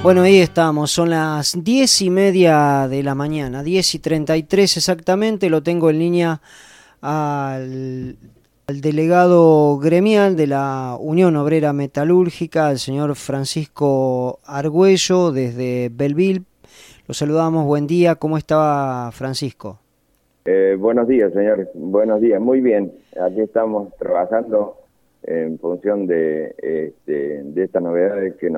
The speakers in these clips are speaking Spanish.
Bueno, ahí estamos, son las 10:30 de la mañana, 10:33 exactamente. Lo tengo en línea al delegado gremial de la Unión Obrera Metalúrgica, el señor Francisco Argüello, desde Belleville. Lo saludamos, buen día, ¿cómo está Francisco? Buenos días, señor. Buenos días. Muy bien. Aquí estamos trabajando en función de estas novedades que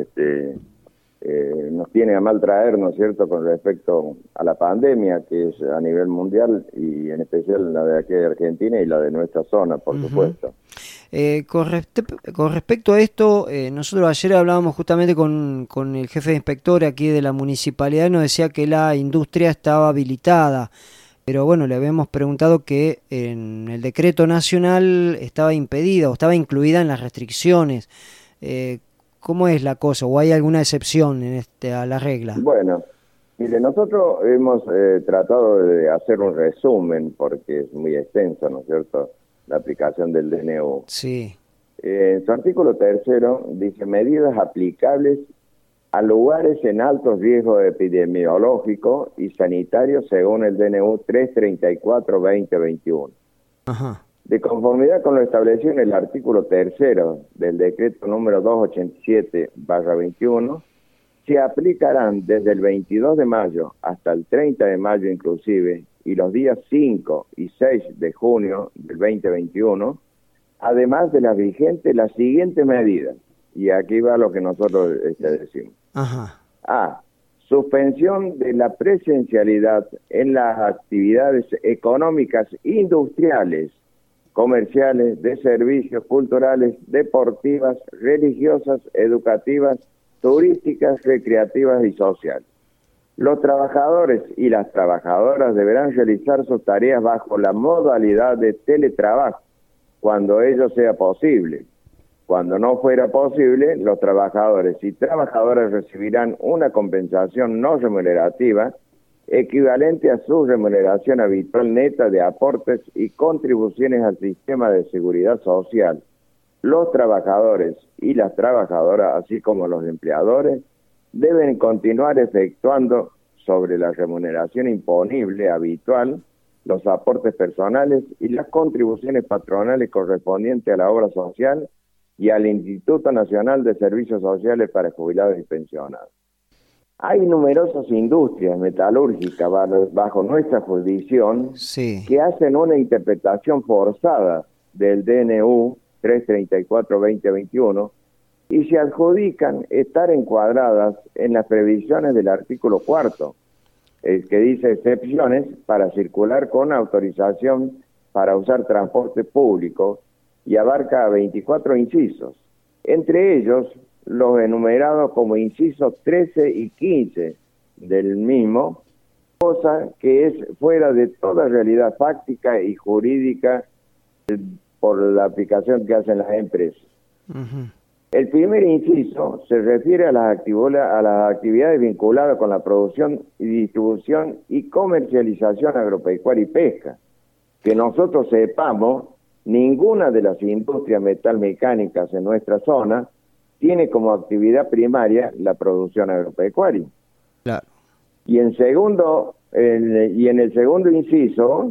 nos tiene a mal traer, ¿no es cierto?, con respecto a la pandemia, que es a nivel mundial y en especial la de aquí de Argentina y la de nuestra zona, por supuesto. Con respecto a esto, nosotros ayer hablábamos justamente con el jefe de inspectores aquí de la municipalidad y nos decía que la industria estaba habilitada. Pero bueno, le habíamos preguntado que en el decreto nacional estaba impedida o estaba incluida en las restricciones. ¿Cómo es la cosa? ¿O hay alguna excepción a la regla? Bueno, mire, nosotros hemos tratado de hacer un resumen porque es muy extenso, ¿no es cierto?, la aplicación del DNU. Sí. En su artículo 3º dice medidas aplicables a lugares en alto riesgo epidemiológico y sanitario según el DNU 334-2021. Ajá. De conformidad con lo establecido en el artículo 3º del decreto número 287/21, se aplicarán desde el 22 de mayo hasta el 30 de mayo inclusive, y los días 5 y 6 de junio del 2021, además de las vigentes, las siguientes medidas. Y aquí va lo que nosotros decimos. Ajá. A. Suspensión de la presencialidad en las actividades económicas, industriales, comerciales, de servicios, culturales, deportivas, religiosas, educativas, turísticas, recreativas y sociales. Los trabajadores y las trabajadoras deberán realizar sus tareas bajo la modalidad de teletrabajo, cuando ello sea posible. Cuando no fuera posible, los trabajadores y trabajadoras recibirán una compensación no remunerativa equivalente a su remuneración habitual neta de aportes y contribuciones al sistema de seguridad social. Los trabajadores y las trabajadoras, así como los empleadores, deben continuar efectuando sobre la remuneración imponible habitual los aportes personales y las contribuciones patronales correspondientes a la obra social y al Instituto Nacional de Servicios Sociales para Jubilados y Pensionados. Hay numerosas industrias metalúrgicas bajo nuestra jurisdicción Sí. que hacen una interpretación forzada del DNU 334-2021 y se adjudican estar encuadradas en las previsiones del artículo 4º, que dice excepciones para circular con autorización para usar transporte público, y abarca 24 incisos, entre ellos los enumerados como incisos 13 y 15 del mismo, cosa que es fuera de toda realidad fáctica y jurídica por la aplicación que hacen las empresas. Uh-huh. El primer inciso se refiere a las actividades vinculadas con la producción y distribución y comercialización agropecuaria y pesca. Que nosotros sepamos, ninguna de las industrias metalmecánicas en nuestra zona tiene como actividad primaria la producción agropecuaria. Claro. Y en el segundo inciso,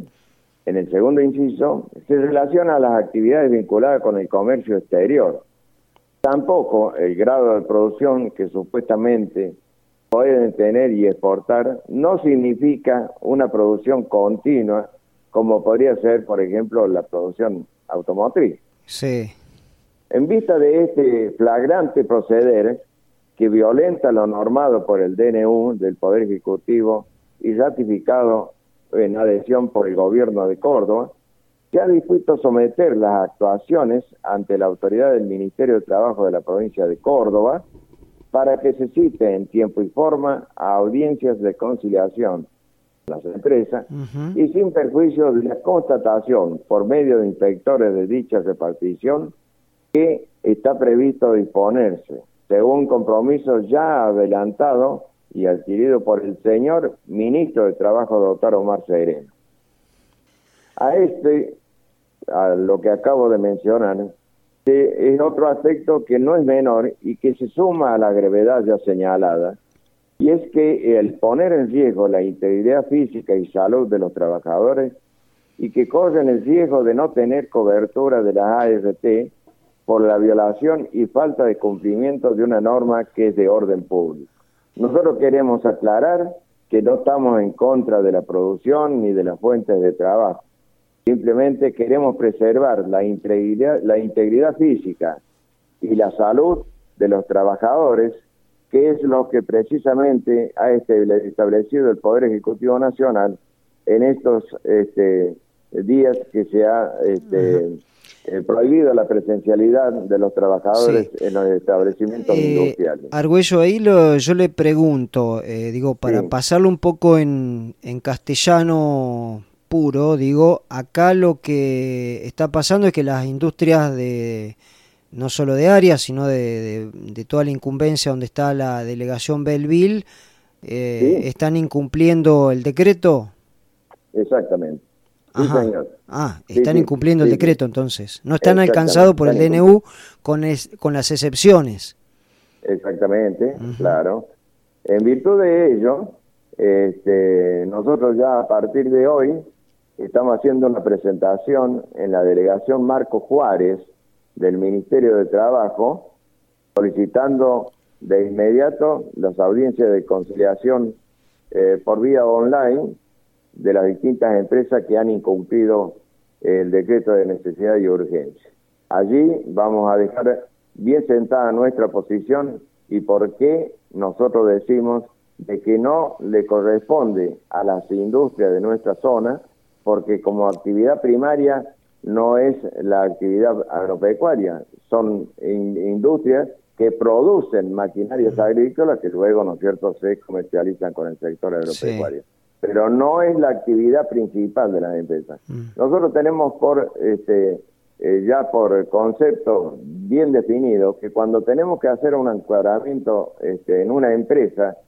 se relaciona a las actividades vinculadas con el comercio exterior. Tampoco el grado de producción que supuestamente pueden tener y exportar no significa una producción continua, como podría ser, por ejemplo, la producción automotriz. Sí. En vista de este flagrante proceder que violenta lo normado por el DNU del Poder Ejecutivo y ratificado en adhesión por el Gobierno de Córdoba, se ha dispuesto someter las actuaciones ante la autoridad del Ministerio de Trabajo de la provincia de Córdoba para que se cite en tiempo y forma a audiencias de conciliación las empresas, Uh-huh. y sin perjuicio de la constatación por medio de inspectores de dicha repartición que está previsto disponerse, según compromiso ya adelantado y adquirido por el señor Ministro de Trabajo, doctor Omar Sereno. A lo que acabo de mencionar, es otro aspecto que no es menor y que se suma a la gravedad ya señalada, y es que el poner en riesgo la integridad física y salud de los trabajadores y que corren el riesgo de no tener cobertura de las ART por la violación y falta de cumplimiento de una norma que es de orden público. Nosotros queremos aclarar que no estamos en contra de la producción ni de las fuentes de trabajo. Simplemente queremos preservar la integridad física y la salud de los trabajadores, que es lo que precisamente ha establecido el Poder Ejecutivo Nacional en estos días que se ha prohibido la presencialidad de los trabajadores en los establecimientos industriales. Argüello, ahí yo le pregunto, para pasarlo un poco en castellano puro, acá lo que está pasando es que las industrias no solo de área, sino de toda la incumbencia donde está la delegación Belleville, están incumpliendo el decreto. Exactamente. Sí, señor. Están incumpliendo el decreto, entonces. No están alcanzados por el DNU con las excepciones. Exactamente, claro. En virtud de ello, nosotros ya a partir de hoy estamos haciendo una presentación en la delegación Marco Juárez del Ministerio de Trabajo, solicitando de inmediato las audiencias de conciliación por vía online de las distintas empresas que han incumplido el decreto de necesidad y urgencia. Allí vamos a dejar bien sentada nuestra posición y por qué nosotros decimos de que no le corresponde a las industrias de nuestra zona, porque como actividad primaria no es la actividad agropecuaria, son industrias que producen maquinarias agrícolas que luego, ¿no es cierto?, se comercializan con el sector agropecuario. Sí. Pero no es la actividad principal de las empresas. Nosotros tenemos ya por concepto bien definido que cuando tenemos que hacer un encuadramiento en una empresa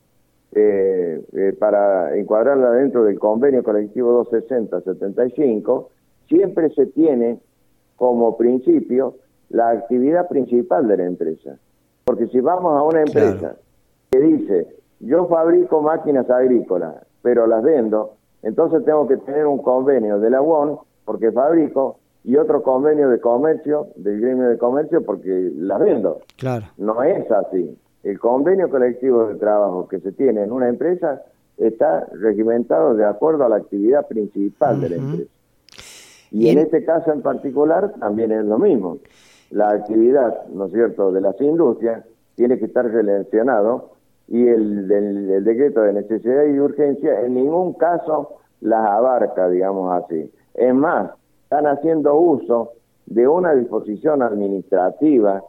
para encuadrarla dentro del convenio colectivo 260-75, siempre se tiene como principio la actividad principal de la empresa. Porque si vamos a una empresa que dice, yo fabrico máquinas agrícolas, pero las vendo, entonces tengo que tener un convenio de la UON porque fabrico y otro convenio de comercio, del gremio de comercio, porque las vendo. Claro. No es así. El convenio colectivo de trabajo que se tiene en una empresa está regimentado de acuerdo a la actividad principal de la empresa. Y en este caso en particular también es lo mismo. La actividad, ¿no es cierto?, de las industrias tiene que estar relacionado y el decreto de necesidad y urgencia en ningún caso las abarca, digamos así. Es más, están haciendo uso de una disposición administrativa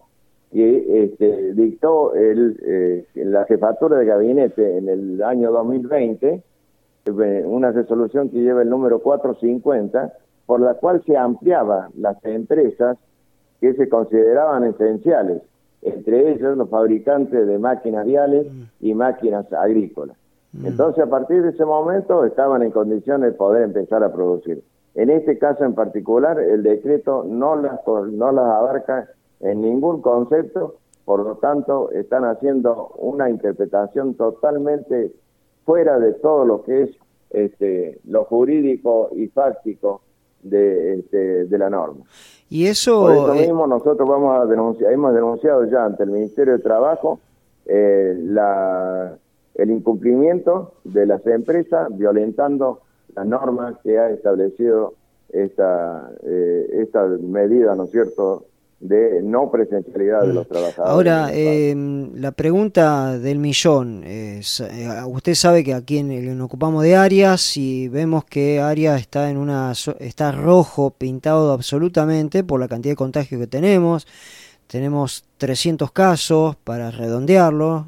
que dictó la jefatura de gabinete en el año 2020, una resolución que lleva el número 450, por la cual se ampliaba las empresas que se consideraban esenciales, entre ellos los fabricantes de máquinas viales y máquinas agrícolas. Entonces, a partir de ese momento, estaban en condiciones de poder empezar a producir. En este caso en particular, el decreto no las abarca en ningún concepto, por lo tanto, están haciendo una interpretación totalmente fuera de todo lo que es lo jurídico y fáctico de la norma. Y eso, por eso mismo nosotros hemos denunciado ya ante el Ministerio de Trabajo el incumplimiento de las empresas violentando las normas que ha establecido esta medida, ¿no es cierto?, de no presencialidad de los trabajadores. Ahora, la pregunta del millón es, usted sabe que aquí nos ocupamos de Arias y vemos que Arias está rojo, pintado absolutamente por la cantidad de contagios que tenemos 300 casos para redondearlo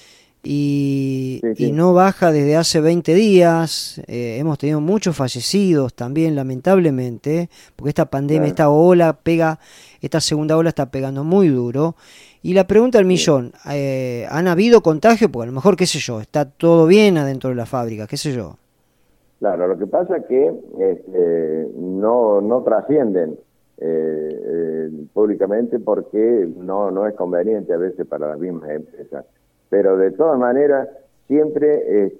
y no baja desde hace 20 días, hemos tenido muchos fallecidos también lamentablemente, porque esta pandemia, esta segunda ola está pegando muy duro. Y la pregunta del millón, ¿han habido contagios? Porque a lo mejor, qué sé yo, está todo bien adentro de la fábrica, qué sé yo. Claro, lo que pasa es que no trascienden públicamente porque no es conveniente a veces para las mismas empresas. Pero de todas maneras, siempre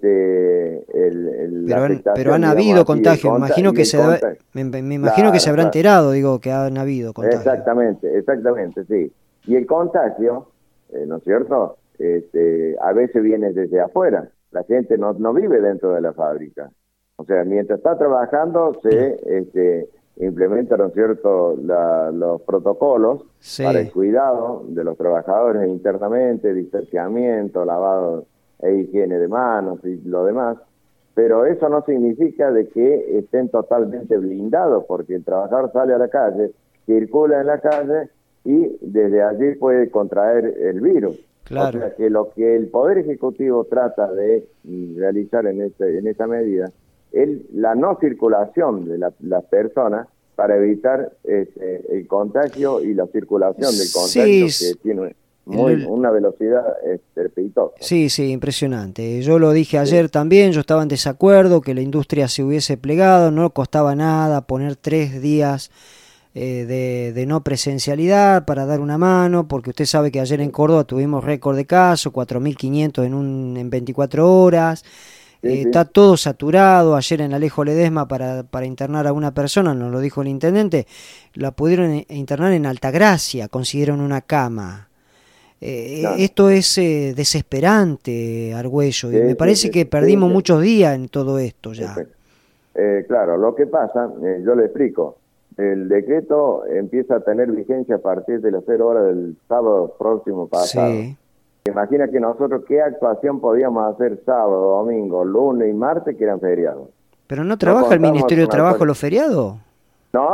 pero han habido contagios, imagino que me imagino que se habrá enterado, digo, que han habido contagios. Exactamente, sí. Y el contagio, ¿no es cierto? A veces viene desde afuera. La gente no vive dentro de la fábrica. O sea, mientras está trabajando se implementan, ¿no es cierto?, los protocolos para el cuidado de los trabajadores internamente, distanciamiento, lavado e higiene de manos y lo demás, pero eso no significa de que estén totalmente blindados, porque el trabajador sale a la calle, circula en la calle y desde allí puede contraer el virus. Claro. O sea que lo que el Poder Ejecutivo trata de realizar en esta medida es la no circulación de las personas para evitar el contagio y la circulación del contagio, que tiene una velocidad estrepitosa. Sí, impresionante. Yo lo dije ayer también, yo estaba en desacuerdo que la industria se hubiese plegado, no costaba nada poner 3 días de no presencialidad para dar una mano, porque usted sabe que ayer en Córdoba tuvimos récord de casos, 4.500 en 24 horas. Está todo saturado. Ayer en Alejo Ledesma para internar a una persona, nos lo dijo el intendente, la pudieron internar en Altagracia, consiguieron una cama. Claro. Esto es desesperante, Argüello, y me parece que perdimos muchos días en todo esto ya. Claro, lo que pasa, yo le explico, el decreto empieza a tener vigencia a partir de las 0 horas del sábado próximo pasado. Sí. Imagina que nosotros qué actuación podíamos hacer sábado, domingo, lunes y martes, que eran feriados. ¿Pero no trabaja el Ministerio de Trabajo los feriados? No.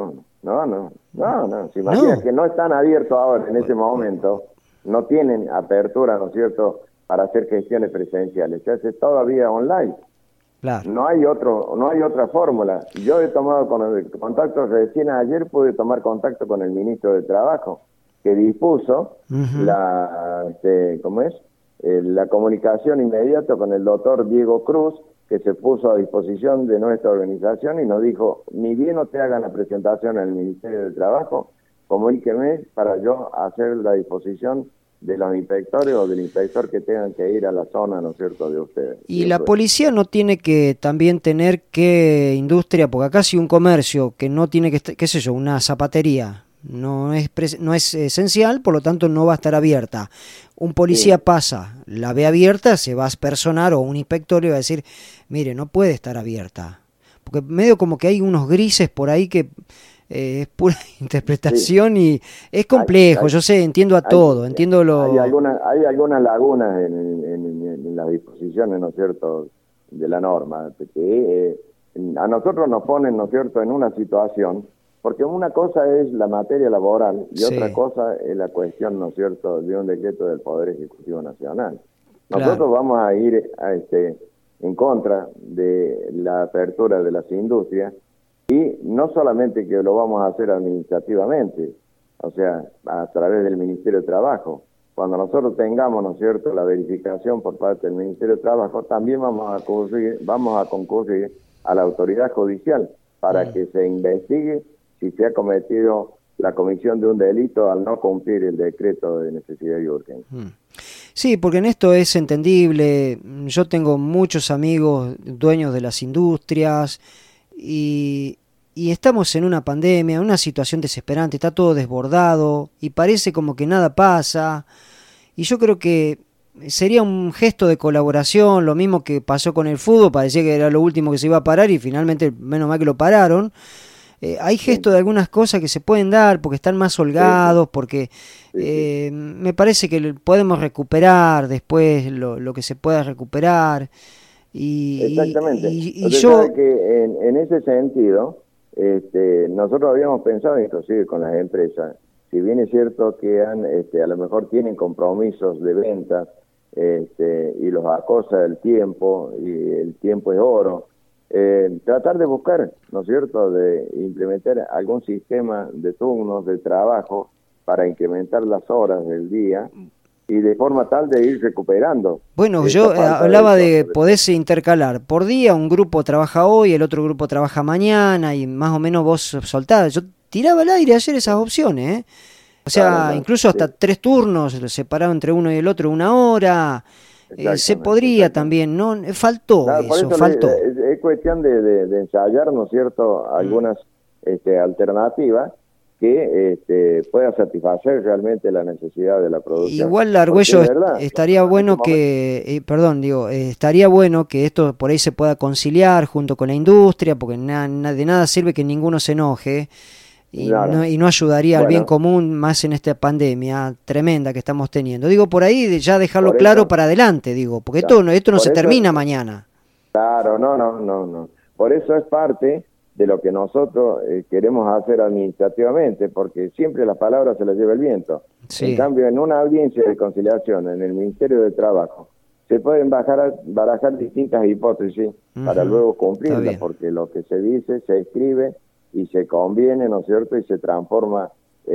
Se imagina que no están abiertos ahora en ese momento, no tienen apertura, ¿no es cierto?, para hacer gestiones presenciales. Se hace todavía online. Claro. No hay otra fórmula. Yo he tomado contacto recién ayer, pude tomar contacto con el ministro de Trabajo, que dispuso la comunicación inmediata con el doctor Diego Cruz, que se puso a disposición de nuestra organización y nos dijo, ni bien no te hagan la presentación al Ministerio de Trabajo, comuníqueme para yo hacer la disposición de los inspectores o del inspector que tengan que ir a la zona, ¿no es cierto?, de ustedes. Y la policía no tiene que también tener que industria, porque acá si un comercio que no tiene que, qué sé yo, una zapatería, no es esencial, por lo tanto no va a estar abierta. Un policía pasa, la ve abierta, se va a aspersonar, o un inspector le va a decir, mire, no puede estar abierta. Porque medio como que hay unos grises por ahí que es pura interpretación y es complejo. Yo sé, entiendo todo, entiendo lo... Hay algunas lagunas en las disposiciones, ¿no es cierto?, de la norma, que a nosotros nos ponen, ¿no es cierto?, en una situación, porque una cosa es la materia laboral y otra cosa es la cuestión, ¿no es cierto?, de un decreto del Poder Ejecutivo Nacional. Nosotros vamos a ir en contra de la apertura de las industrias, y no solamente que lo vamos a hacer administrativamente, o sea, a través del Ministerio de Trabajo. Cuando nosotros tengamos, ¿no es cierto?, la verificación por parte del Ministerio de Trabajo, también vamos a concurrir a la autoridad judicial para que se investigue si se ha cometido la comisión de un delito al no cumplir el decreto de necesidad y urgencia. Sí, porque en esto es entendible. Yo tengo muchos amigos dueños de las industrias y estamos en una pandemia, en una situación desesperante, está todo desbordado y parece como que nada pasa, y yo creo que sería un gesto de colaboración, lo mismo que pasó con el fútbol, parecía que era lo último que se iba a parar y finalmente menos mal que lo pararon. Hay gestos de algunas cosas que se pueden dar porque están más holgados, porque me parece que podemos recuperar después lo que se pueda recuperar. Exactamente. Y yo... sabe que en ese sentido, nosotros habíamos pensado inclusive con las empresas, si bien es cierto que a lo mejor tienen compromisos de venta y los acosa el tiempo, y el tiempo es oro, tratar de buscar, ¿no es cierto?, de implementar algún sistema de turnos de trabajo para incrementar las horas del día y de forma tal de ir recuperando. Bueno, yo hablaba de poderse intercalar. Por día un grupo trabaja hoy, el otro grupo trabaja mañana y más o menos vos soltás. Yo tiraba al aire ayer esas opciones, ¿eh? O sea, Claro, incluso hasta sí, 3 turnos, separado entre uno y el otro 1 hora. Se exactamente, podría exactamente. también, ¿no? Faltó Nada, por eso, eso faltó. es cuestión de ensayar, ¿no es cierto?, Mm. algunas alternativas que puedan satisfacer realmente la necesidad de la producción. Igual, Porque Argüello, es verdad, estaría en este bueno momento, que, perdón, digo, estaría bueno que esto por ahí se pueda conciliar junto con la industria, porque de nada sirve que ninguno se enoje claro, y no ayudaría al bien bueno, común más en esta pandemia tremenda que estamos teniendo. Digo, por ahí ya dejarlo por claro eso, para adelante, digo, porque claro, esto no por se eso termina mañana. claro, no, no, no, no. Por eso es parte de lo que nosotros queremos hacer administrativamente, porque siempre las palabras se las lleva el viento. En Sí. cambio, en una audiencia de conciliación en el Ministerio de Trabajo, se pueden barajar distintas hipótesis para Ujú. luego Está cumplirlas, bien, porque lo que se dice, se escribe y se conviene, ¿no es cierto?, y se transforma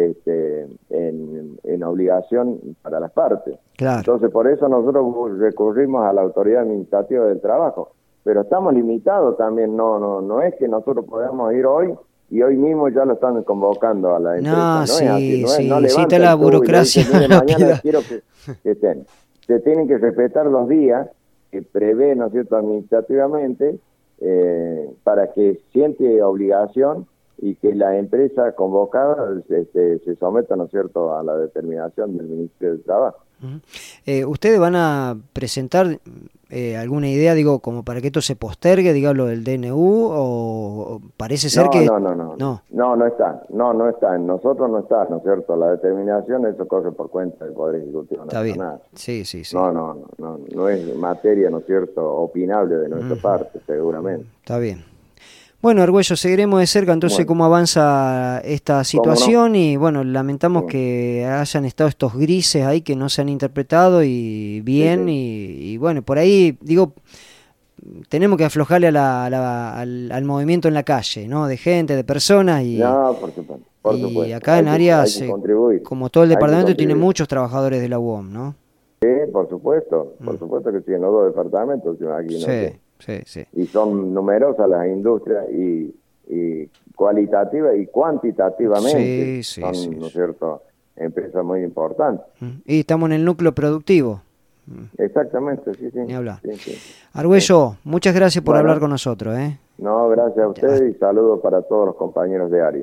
en obligación para las partes. claro. Entonces, por eso nosotros recurrimos a la Autoridad Administrativa del Trabajo, pero estamos limitados también, no es que nosotros podamos ir hoy y hoy mismo ya lo están convocando a la empresa, No, no es así, sí, no sí, necesita levanta la el tubo y le dice, burocracia mire, mañana rápida. quiero que estén. Se tienen que respetar los días que prevé, ¿no es cierto?, administrativamente, para que siente obligación y que la empresa convocada se someta, ¿no es cierto?, a la determinación del Ministerio del Trabajo. Ujú. ¿Ustedes van a presentar alguna idea, digo, como para que esto se postergue, diga lo del DNU, o parece ser No, que no, no, no, no? no está, no está, en nosotros no está, ¿no es cierto? La determinación, eso corre por cuenta del Poder Ejecutivo Está bien, Nacional. sí, sí, sí. No es materia, ¿no es cierto?, opinable de nuestra Ujú. parte, seguramente. Está bien. Bueno, Argüello, seguiremos de cerca entonces Bueno, cómo avanza esta ¿cómo no? situación y bueno, lamentamos Sí, que hayan estado estos grises ahí que no se han interpretado y sí, bien sí. y bueno, por ahí digo, tenemos que aflojarle al movimiento en la calle, ¿no? De gente, de personas No, por y supuesto, acá en hay áreas que contribuir, como todo el hay que departamento tiene contribuir. muchos trabajadores de la UOM, ¿no? Sí, Mm. por supuesto que sí, en los dos departamentos, aquí en Sí, Neuquén. sí, sí. Y son numerosas las industrias y cualitativa y cuantitativamente Sí, sí, sí, son, ¿no es sí. cierto?, empresas muy importantes. Y estamos en el núcleo productivo. Mm. Exactamente, sí, sí, Ni hablar. sí, sí, sí. Argüello, muchas gracias por hablar Bueno, con nosotros, ¿eh? no, gracias a Hasta- ustedes y saludos para todos los compañeros de área.